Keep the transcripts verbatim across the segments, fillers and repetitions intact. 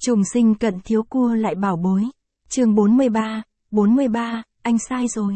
Trùng sinh Cận Thiếu cua lại bảo bối. Chương bốn mươi ba, bốn mươi ba, anh sai rồi.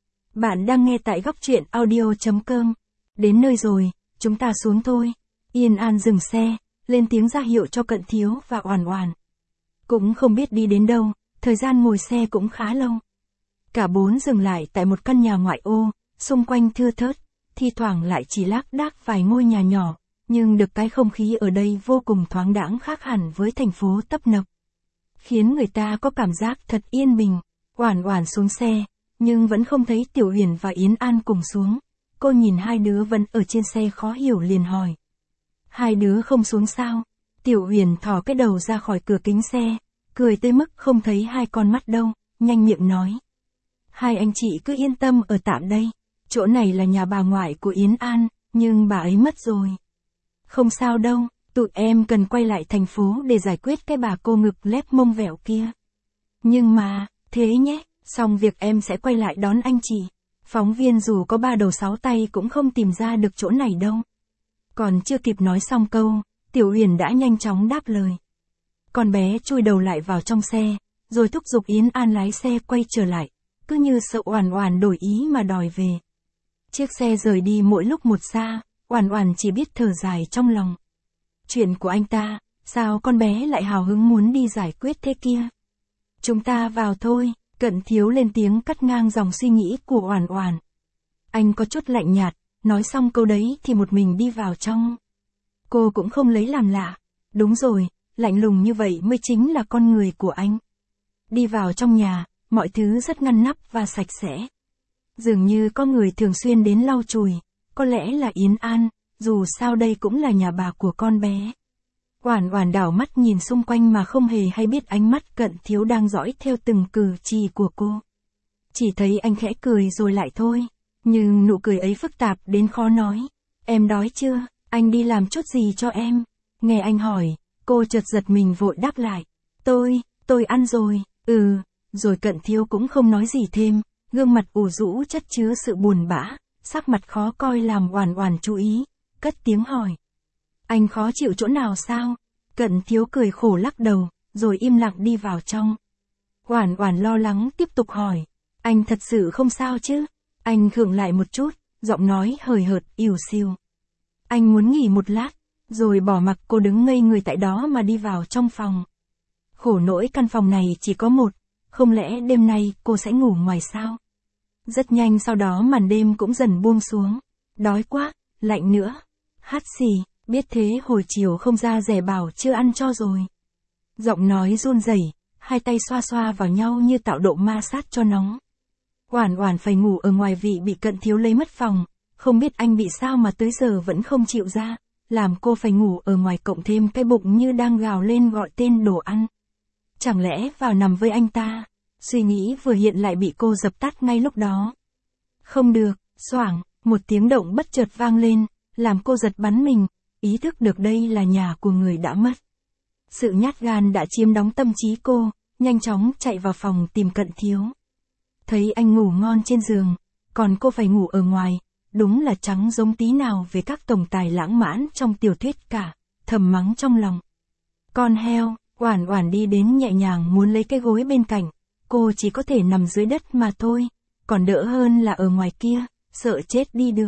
Bạn đang nghe tại góc truyện audio chấm com. Đến nơi rồi, chúng ta xuống thôi. Yên An dừng xe, lên tiếng ra hiệu cho Cận Thiếu và Oản Oản. Cũng không biết đi đến đâu, thời gian ngồi xe cũng khá lâu. Cả bốn dừng lại tại một căn nhà ngoại ô, xung quanh thưa thớt, thi thoảng lại chỉ lác đác vài ngôi nhà nhỏ, nhưng được cái không khí ở đây vô cùng thoáng đãng, khác hẳn với thành phố tấp nập, khiến người ta có cảm giác thật yên bình. Oản Oản xuống xe, nhưng vẫn không thấy Tiểu Uyển và Yến An cùng xuống. Cô nhìn hai đứa vẫn ở trên xe khó hiểu liền hỏi. Hai đứa không xuống sao? Tiểu Uyển thò cái đầu ra khỏi cửa kính xe, cười tới mức không thấy hai con mắt đâu, nhanh miệng nói. Hai anh chị cứ yên tâm ở tạm đây, chỗ này là nhà bà ngoại của Yến An, nhưng bà ấy mất rồi. Không sao đâu, tụi em cần quay lại thành phố để giải quyết cái bà cô ngực lép mông vẹo kia. Nhưng mà, thế nhé, xong việc em sẽ quay lại đón anh chị. Phóng viên dù có ba đầu sáu tay cũng không tìm ra được chỗ này đâu. Còn chưa kịp nói xong câu, Tiểu Uyển đã nhanh chóng đáp lời. Con bé chui đầu lại vào trong xe, rồi thúc giục Yến An lái xe quay trở lại, cứ như sợ Oản Oản đổi ý mà đòi về. Chiếc xe rời đi mỗi lúc một xa, Oản Oản chỉ biết thở dài trong lòng. Chuyện của anh ta, sao con bé lại hào hứng muốn đi giải quyết thế kia? Chúng ta vào thôi, Cận Thiếu lên tiếng cắt ngang dòng suy nghĩ của Oản Oản. Anh có chút lạnh nhạt, nói xong câu đấy thì một mình đi vào trong. Cô cũng không lấy làm lạ. Đúng rồi, lạnh lùng như vậy mới chính là con người của anh. Đi vào trong nhà, mọi thứ rất ngăn nắp và sạch sẽ. Dường như có người thường xuyên đến lau chùi, có lẽ là Yến An, dù sao đây cũng là nhà bà của con bé. Oản Oản đảo mắt nhìn xung quanh mà không hề hay biết ánh mắt Cận Thiếu đang dõi theo từng cử chỉ của cô. Chỉ thấy anh khẽ cười rồi lại thôi, nhưng nụ cười ấy phức tạp đến khó nói. Em đói chưa? Anh đi làm chút gì cho em? Nghe anh hỏi, cô chợt giật mình vội đáp lại. Tôi, tôi ăn rồi, ừ, rồi Cận Thiếu cũng không nói gì thêm, gương mặt ủ rũ chất chứa sự buồn bã, sắc mặt khó coi làm Oản Oản chú ý, cất tiếng hỏi. Anh khó chịu chỗ nào sao? Cận Thiếu cười khổ lắc đầu, rồi im lặng đi vào trong. Oản Oản lo lắng tiếp tục hỏi. Anh thật sự không sao chứ? Anh khựng lại một chút, giọng nói hời hợt, ỉu xìu. Anh muốn nghỉ một lát, rồi bỏ mặc cô đứng ngây người tại đó mà đi vào trong phòng. Khổ nỗi căn phòng này chỉ có một, không lẽ đêm nay cô sẽ ngủ ngoài sao? Rất nhanh sau đó màn đêm cũng dần buông xuống. Đói quá, lạnh nữa. Hắt xì, biết thế hồi chiều không ra rẻ bảo chưa ăn cho rồi. Giọng nói run rẩy, hai tay xoa xoa vào nhau như tạo độ ma sát cho nóng. Oản Oản phải ngủ ở ngoài vì bị Cận Thiếu lấy mất phòng, không biết anh bị sao mà tới giờ vẫn không chịu ra, làm cô phải ngủ ở ngoài cộng thêm cái bụng như đang gào lên gọi tên đồ ăn. Chẳng lẽ vào nằm với anh ta? Suy nghĩ vừa hiện lại bị cô dập tắt ngay lúc đó. Không được, xoảng, một tiếng động bất chợt vang lên, làm cô giật bắn mình, ý thức được đây là nhà của người đã mất. Sự nhát gan đã chiếm đóng tâm trí cô, nhanh chóng chạy vào phòng tìm Cận Thiếu. Thấy anh ngủ ngon trên giường, còn cô phải ngủ ở ngoài, đúng là chẳng giống tí nào về các tổng tài lãng mạn trong tiểu thuyết cả, thầm mắng trong lòng. Con heo, Oản Oản đi đến nhẹ nhàng muốn lấy cái gối bên cạnh, cô chỉ có thể nằm dưới đất mà thôi, còn đỡ hơn là ở ngoài kia, sợ chết đi được.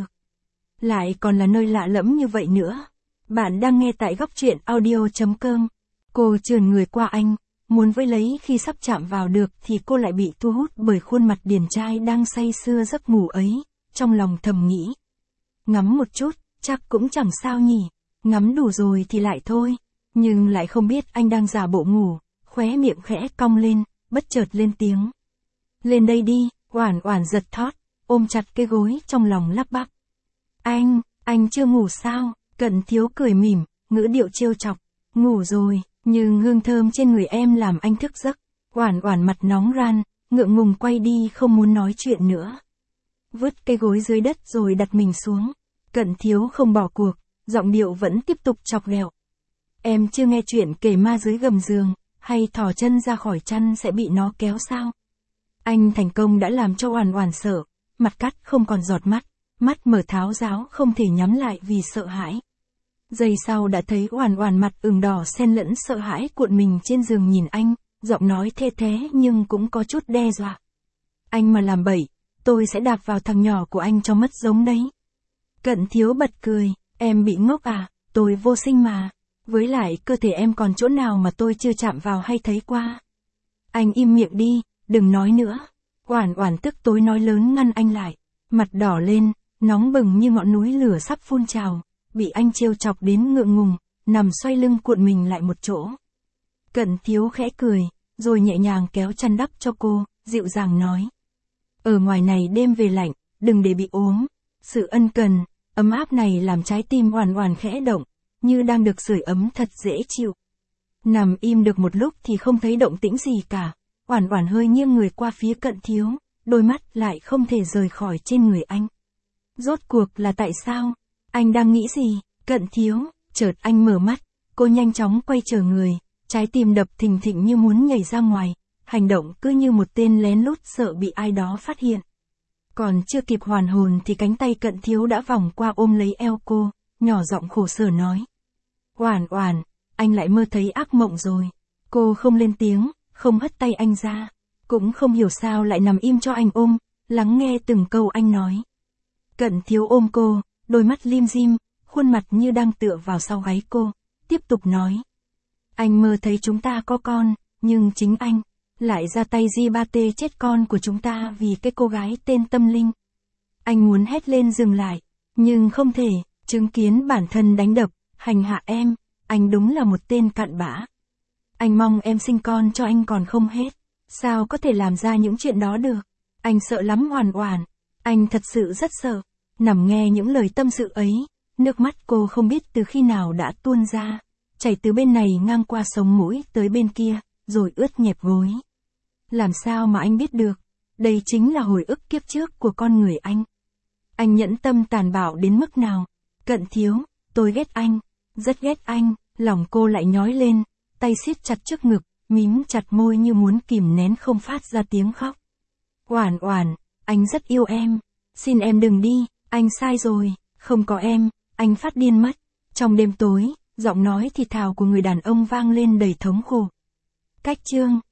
Lại còn là nơi lạ lẫm như vậy nữa. Bạn đang nghe tại góc truyện audio chấm com. Cô trườn người qua anh, muốn với lấy khi sắp chạm vào được thì cô lại bị thu hút bởi khuôn mặt điển trai đang say sưa giấc ngủ ấy, trong lòng thầm nghĩ. Ngắm một chút, chắc cũng chẳng sao nhỉ, ngắm đủ rồi thì lại thôi, nhưng lại không biết anh đang giả bộ ngủ, khóe miệng khẽ cong lên, bất chợt lên tiếng. Lên đây đi, Oản Oản giật thót, ôm chặt cái gối trong lòng lắp bắp. Anh, anh chưa ngủ sao? Cận Thiếu cười mỉm, ngữ điệu trêu chọc. Ngủ rồi, nhưng hương thơm trên người em làm anh thức giấc. Oản Oản mặt nóng ran, ngượng ngùng quay đi không muốn nói chuyện nữa. Vứt cái gối dưới đất rồi đặt mình xuống. Cận Thiếu không bỏ cuộc, giọng điệu vẫn tiếp tục chọc ghẹo. Em chưa nghe chuyện kể ma dưới gầm giường, hay thò chân ra khỏi chăn sẽ bị nó kéo sao? Anh thành công đã làm cho Oản Oản sợ, mặt cắt không còn giọt mắt, mắt mở tháo ráo không thể nhắm lại vì sợ hãi. Giây sau đã thấy Oản Oản mặt ửng đỏ xen lẫn sợ hãi cuộn mình trên giường nhìn anh, giọng nói thê thế nhưng cũng có chút đe dọa. Anh mà làm bậy, tôi sẽ đạp vào thằng nhỏ của anh cho mất giống đấy. Cận Thiếu bật cười, em bị ngốc à, tôi vô sinh mà. Với lại cơ thể em còn chỗ nào mà tôi chưa chạm vào hay thấy qua. Anh im miệng đi, đừng nói nữa. Oản Oản tức tối nói lớn ngăn anh lại. Mặt đỏ lên, nóng bừng như ngọn núi lửa sắp phun trào, bị anh trêu chọc đến ngượng ngùng, nằm xoay lưng cuộn mình lại một chỗ. Cận Thiếu khẽ cười, rồi nhẹ nhàng kéo chăn đắp cho cô, dịu dàng nói. Ở ngoài này đêm về lạnh, đừng để bị ốm. Sự ân cần, ấm áp này làm trái tim Oản Oản khẽ động, như đang được sưởi ấm thật dễ chịu. Nằm im được một lúc thì không thấy động tĩnh gì cả. Oản Oản hơi nghiêng người qua phía Cận Thiếu, đôi mắt lại không thể rời khỏi trên người anh. Rốt cuộc là tại sao? Anh đang nghĩ gì? Cận Thiếu, chợt anh mở mắt, cô nhanh chóng quay trở người, trái tim đập thình thịch như muốn nhảy ra ngoài, hành động cứ như một tên lén lút sợ bị ai đó phát hiện. Còn chưa kịp hoàn hồn thì cánh tay Cận Thiếu đã vòng qua ôm lấy eo cô, nhỏ giọng khổ sở nói. Oản Oản, anh lại mơ thấy ác mộng rồi. Cô không lên tiếng, không hất tay anh ra, cũng không hiểu sao lại nằm im cho anh ôm, lắng nghe từng câu anh nói. Cận Thiếu ôm cô, đôi mắt lim dim, khuôn mặt như đang tựa vào sau gáy cô, tiếp tục nói. Anh mơ thấy chúng ta có con, nhưng chính anh lại ra tay gi ba tê chết con của chúng ta vì cái cô gái tên Tâm Linh. Anh muốn hét lên dừng lại, nhưng không thể, chứng kiến bản thân đánh đập, hành hạ em, anh đúng là một tên cặn bã. Anh mong em sinh con cho anh còn không hết, sao có thể làm ra những chuyện đó được. Anh sợ lắm Oản Oản, anh thật sự rất sợ. Nằm nghe những lời tâm sự ấy, nước mắt cô không biết từ khi nào đã tuôn ra, chảy từ bên này ngang qua sống mũi tới bên kia, rồi ướt nhẹp gối. Làm sao mà anh biết được? Đây chính là hồi ức kiếp trước của con người anh. Anh nhẫn tâm tàn bạo đến mức nào? Cận Thiếu, tôi ghét anh, rất ghét anh. Lòng cô lại nhói lên, tay siết chặt trước ngực, mím chặt môi như muốn kìm nén không phát ra tiếng khóc. Oản Oản, anh rất yêu em, xin em đừng đi, anh sai rồi, không có em, anh phát điên mất. Trong đêm tối, giọng nói thì thào của người đàn ông vang lên đầy thống khổ. Cách chương